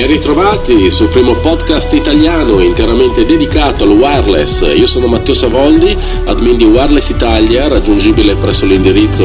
Ben ritrovati sul primo podcast italiano interamente dedicato al wireless. Io sono Matteo Savoldi, admin di Wireless Italia, raggiungibile presso l'indirizzo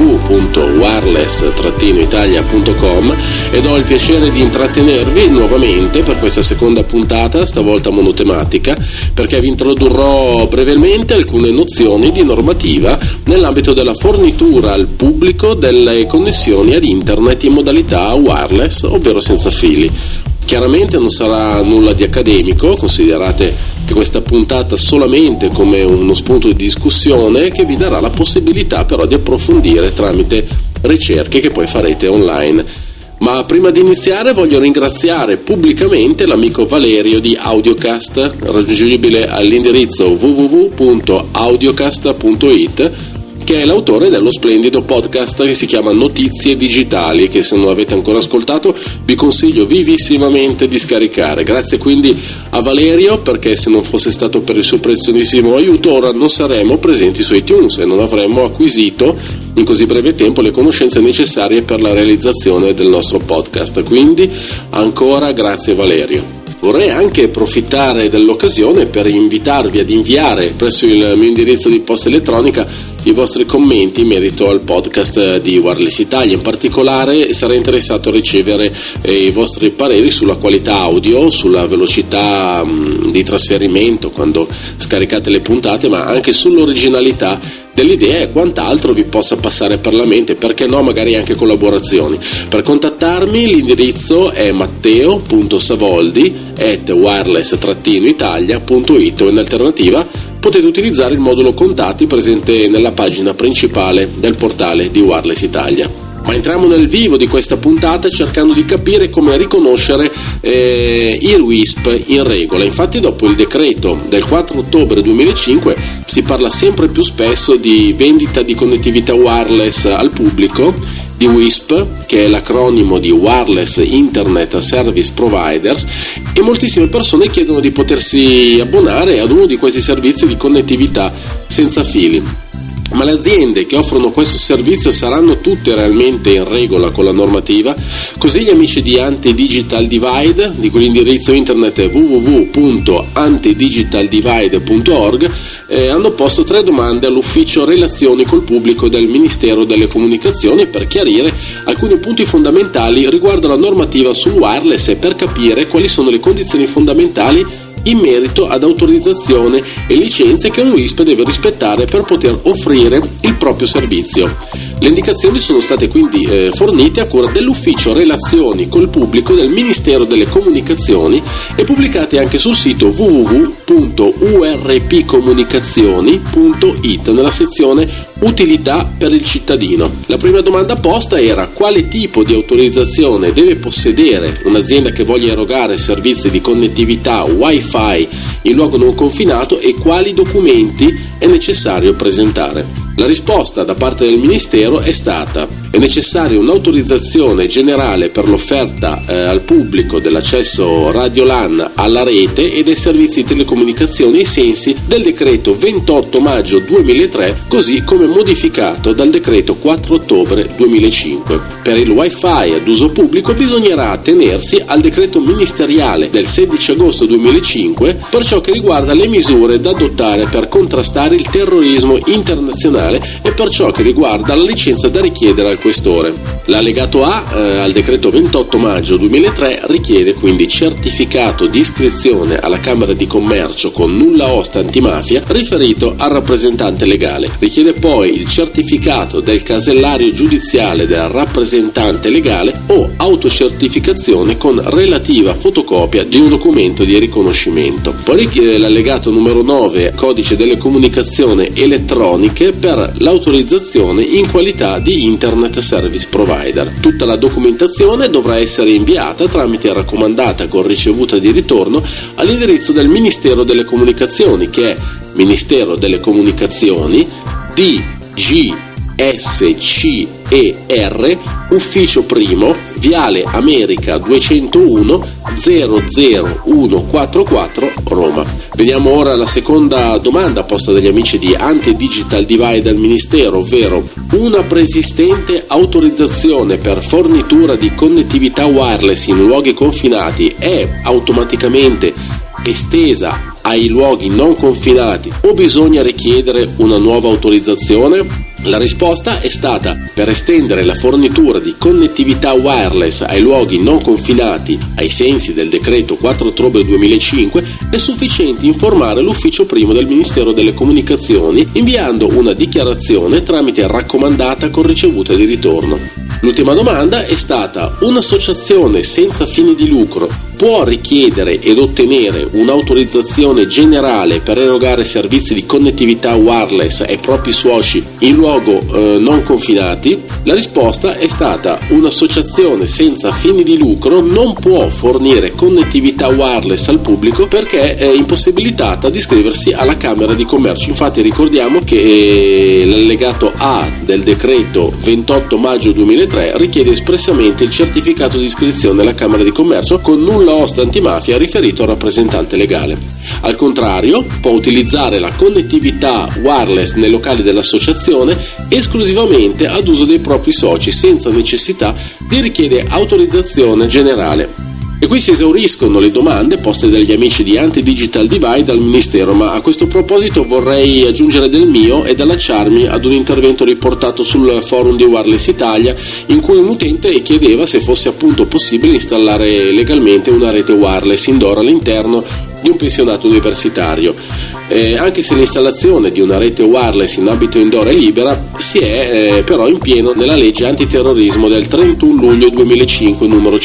www.wireless-italia.com, ed ho il piacere di intrattenervi nuovamente per questa seconda puntata, stavolta monotematica, perché vi introdurrò brevemente alcune nozioni di normativa nell'ambito della fornitura al pubblico delle connessioni ad internet in modalità wireless, ovvero senza fili. Chiaramente non sarà nulla di accademico, considerate che questa puntata solamente come uno spunto di discussione che vi darà la possibilità però di approfondire tramite ricerche che poi farete online. Ma prima di iniziare voglio ringraziare pubblicamente l'amico Valerio di Audiocast, raggiungibile all'indirizzo www.audiocast.it, che è l'autore dello splendido podcast che si chiama Notizie Digitali, che se non l'avete ancora ascoltato vi consiglio vivissimamente di scaricare. Grazie quindi a Valerio, perché se non fosse stato per il suo preziosissimo aiuto ora non saremmo presenti su iTunes e non avremmo acquisito in così breve tempo le conoscenze necessarie per la realizzazione del nostro podcast. Quindi ancora grazie Valerio. Vorrei anche approfittare dell'occasione per invitarvi ad inviare presso il mio indirizzo di posta elettronica i vostri commenti in merito al podcast di Wireless Italia. In particolare sarei interessato a ricevere i vostri pareri sulla qualità audio, sulla velocità di trasferimento quando scaricate le puntate, ma anche sull'originalità dell'idea e quant'altro vi possa passare per la mente, perché no, magari anche collaborazioni. Per contattarmi l'indirizzo è matteo.savoldi@wireless-italia.it, o in alternativa potete utilizzare il modulo contatti presente nella pagina principale del portale di Wireless Italia. Ma entriamo nel vivo di questa puntata cercando di capire come riconoscere i WISP in regola. Infatti dopo il decreto del 4 ottobre 2005 si parla sempre più spesso di vendita di connettività wireless al pubblico, di WISP, che è l'acronimo di Wireless Internet Service Providers, e moltissime persone chiedono di potersi abbonare ad uno di questi servizi di connettività senza fili. Ma le aziende che offrono questo servizio saranno tutte realmente in regola con la normativa? Così gli amici di Anti-Digital Divide, di quell'indirizzo internet www.antidigitaldivide.org, hanno posto 3 domande all'ufficio relazioni col pubblico del Ministero delle Comunicazioni per chiarire alcuni punti fondamentali riguardo alla normativa sul wireless e per capire quali sono le condizioni fondamentali in merito ad autorizzazione e licenze che un WISP deve rispettare per poter offrire il proprio servizio. Le indicazioni sono state quindi fornite a cura dell'ufficio relazioni col pubblico del Ministero delle Comunicazioni e pubblicate anche sul sito www.urpcomunicazioni.it nella sezione utilità per il cittadino. La prima domanda posta era: quale tipo di autorizzazione deve possedere un'azienda che voglia erogare servizi di connettività Wi-Fi in luogo non confinato e quali documenti è necessario presentare? La risposta da parte del Ministero è stata: è necessaria un'autorizzazione generale per l'offerta al pubblico dell'accesso radio LAN alla rete e dei servizi di telecomunicazione ai sensi del decreto 28 maggio 2003, così come modificato dal decreto 4 ottobre 2005. Per il Wi-Fi ad uso pubblico bisognerà attenersi al decreto ministeriale del 16 agosto 2005 per ciò che riguarda le misure da adottare per contrastare il terrorismo internazionale e per ciò che riguarda la licenza da richiedere al questore. L'allegato A al decreto 28 maggio 2003 richiede quindi certificato di iscrizione alla Camera di Commercio con nulla osta antimafia riferito al rappresentante legale. Richiede poi il certificato del casellario giudiziale del rappresentante legale o autocertificazione con relativa fotocopia di un documento di riconoscimento. Poi richiede l'allegato numero 9, codice delle comunicazioni elettroniche, per l'autorizzazione in qualità di Internet Service Provider. Tutta la documentazione dovrà essere inviata tramite raccomandata con ricevuta di ritorno all'indirizzo del Ministero delle Comunicazioni, che è Ministero delle Comunicazioni DGSCER, ufficio primo, Viale America 201 00144 Roma. Vediamo ora la seconda domanda posta dagli amici di Anti-Digital Divide al Ministero, ovvero: una preesistente autorizzazione per fornitura di connettività wireless in luoghi confinati è automaticamente estesa ai luoghi non confinati o bisogna richiedere una nuova autorizzazione? La risposta è stata: per estendere la fornitura di connettività wireless ai luoghi non confinati ai sensi del decreto 4 ottobre 2005 è sufficiente informare l'ufficio primo del Ministero delle Comunicazioni inviando una dichiarazione tramite raccomandata con ricevuta di ritorno. L'ultima domanda è stata: un'associazione senza fini di lucro può richiedere ed ottenere un'autorizzazione generale per erogare servizi di connettività wireless ai propri soci in luogo non confinati? La risposta è stata: un'associazione senza fini di lucro non può fornire connettività wireless al pubblico perché è impossibilitata ad iscriversi alla Camera di Commercio. Infatti ricordiamo che l'allegato A del decreto 28 maggio 2003 richiede espressamente il certificato di iscrizione alla Camera di Commercio con nulla osta antimafia riferito al rappresentante legale. Al contrario, può utilizzare la connettività wireless nei locali dell'associazione esclusivamente ad uso dei propri soci senza necessità di richiedere autorizzazione generale. E qui si esauriscono le domande poste dagli amici di Anti-Digital Divide al Ministero, ma a questo proposito vorrei aggiungere del mio ed allacciarmi ad un intervento riportato sul forum di Wireless Italia in cui un utente chiedeva se fosse appunto possibile installare legalmente una rete wireless indoor all'interno di un pensionato universitario. Anche se l'installazione di una rete wireless in ambito indoor è libera, si è però in pieno nella legge antiterrorismo del 31 luglio 2005 numero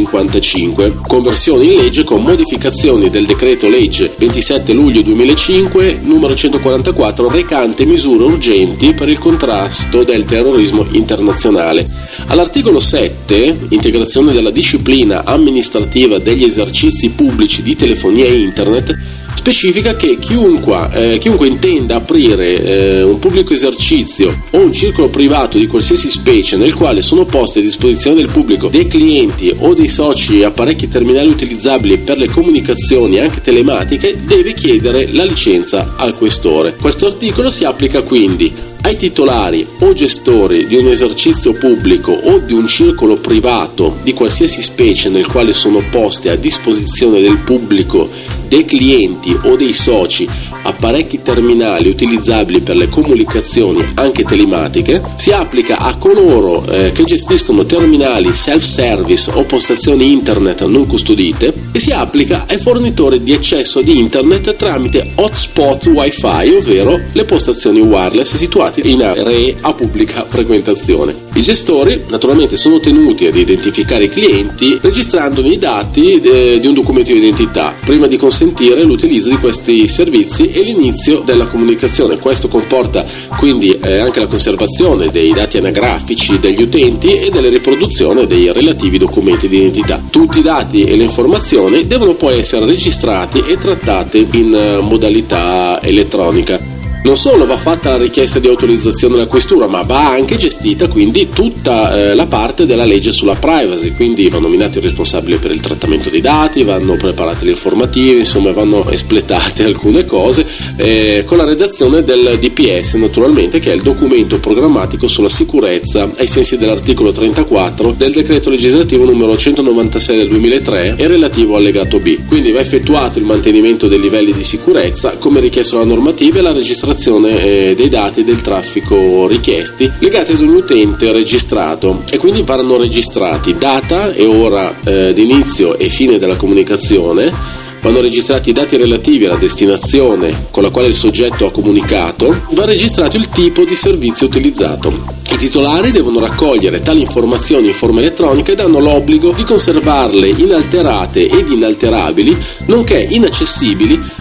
155, conversione in legge con modificazioni del decreto legge 27 luglio 2005 numero 144 recante misure urgenti per il contrasto del terrorismo internazionale. All'articolo 7, integrazione della disciplina amministrativa degli esercizi pubblici di telefonia e internet, specifica che chiunque intenda aprire un pubblico esercizio o un circolo privato di qualsiasi specie nel quale sono posti a disposizione del pubblico dei clienti o dei soci apparecchi terminali utilizzabili per le comunicazioni anche telematiche deve chiedere la licenza al questore. Questo articolo si applica quindi ai titolari o gestori di un esercizio pubblico o di un circolo privato di qualsiasi specie nel quale sono posti a disposizione del pubblico, dei clienti o dei soci apparecchi terminali utilizzabili per le comunicazioni anche telematiche. Si applica a coloro che gestiscono terminali self-service o postazioni internet non custodite e si applica ai fornitori di accesso di internet tramite hotspot wifi, ovvero le postazioni wireless situate in aree a pubblica frequentazione. I gestori naturalmente sono tenuti ad identificare i clienti registrandone i dati di un documento di identità prima di consentire l'utilizzo di questi servizi e l'inizio della comunicazione. Questo comporta quindi anche la conservazione dei dati anagrafici degli utenti e della riproduzione dei relativi documenti di identità. Tutti i dati e le informazioni devono poi essere registrati e trattate in modalità elettronica. Non solo va fatta la richiesta di autorizzazione alla questura, ma va anche gestita quindi tutta la parte della legge sulla privacy, quindi va nominato il responsabile per il trattamento dei dati, vanno preparate le informative, insomma vanno espletate alcune cose con la redazione del DPS naturalmente, che è il documento programmatico sulla sicurezza ai sensi dell'articolo 34 del decreto legislativo numero 196 del 2003 e relativo allegato B. Quindi va effettuato il mantenimento dei livelli di sicurezza come richiesto dalla normativa e la registrazione dei dati del traffico richiesti legati ad un utente registrato, e quindi vanno registrati data e ora di inizio e fine della comunicazione, vanno registrati i dati relativi alla destinazione con la quale il soggetto ha comunicato, va registrato il tipo di servizio utilizzato. I titolari devono raccogliere tali informazioni in forma elettronica ed hanno l'obbligo di conservarle inalterate ed inalterabili, nonché inaccessibili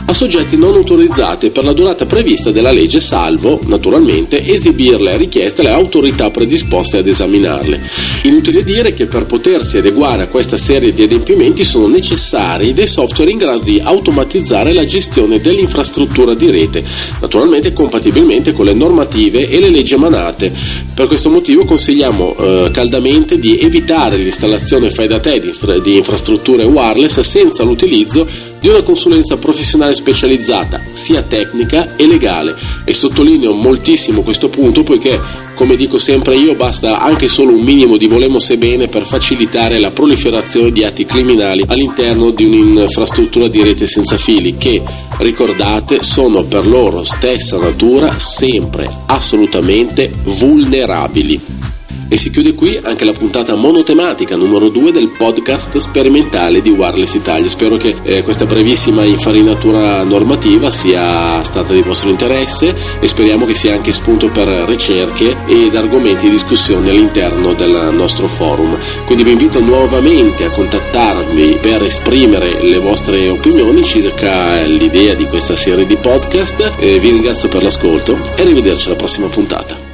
a soggetti non autorizzati per la durata prevista dalla legge, salvo, naturalmente, esibirle a richiesta alle autorità predisposte ad esaminarle. Inutile dire che per potersi adeguare a questa serie di adempimenti sono necessari dei software in grado di automatizzare la gestione dell'infrastruttura di rete, naturalmente compatibilmente con le normative e le leggi emanate. Per questo motivo consigliamo caldamente di evitare l'installazione fai da te di infrastrutture wireless senza l'utilizzo di una consulenza professionale specializzata, sia tecnica e legale, e sottolineo moltissimo questo punto poiché, come dico sempre io, basta anche solo un minimo di volemo-se bene per facilitare la proliferazione di atti criminali all'interno di un'infrastruttura di rete senza fili che, ricordate, sono per loro stessa natura sempre assolutamente vulnerabili. E si chiude qui anche la puntata monotematica numero 2 del podcast sperimentale di Wireless Italia. Spero che questa brevissima infarinatura normativa sia stata di vostro interesse e speriamo che sia anche spunto per ricerche ed argomenti di discussione all'interno del nostro forum. Quindi vi invito nuovamente a contattarmi per esprimere le vostre opinioni circa l'idea di questa serie di podcast. Vi ringrazio per l'ascolto e arrivederci alla prossima puntata.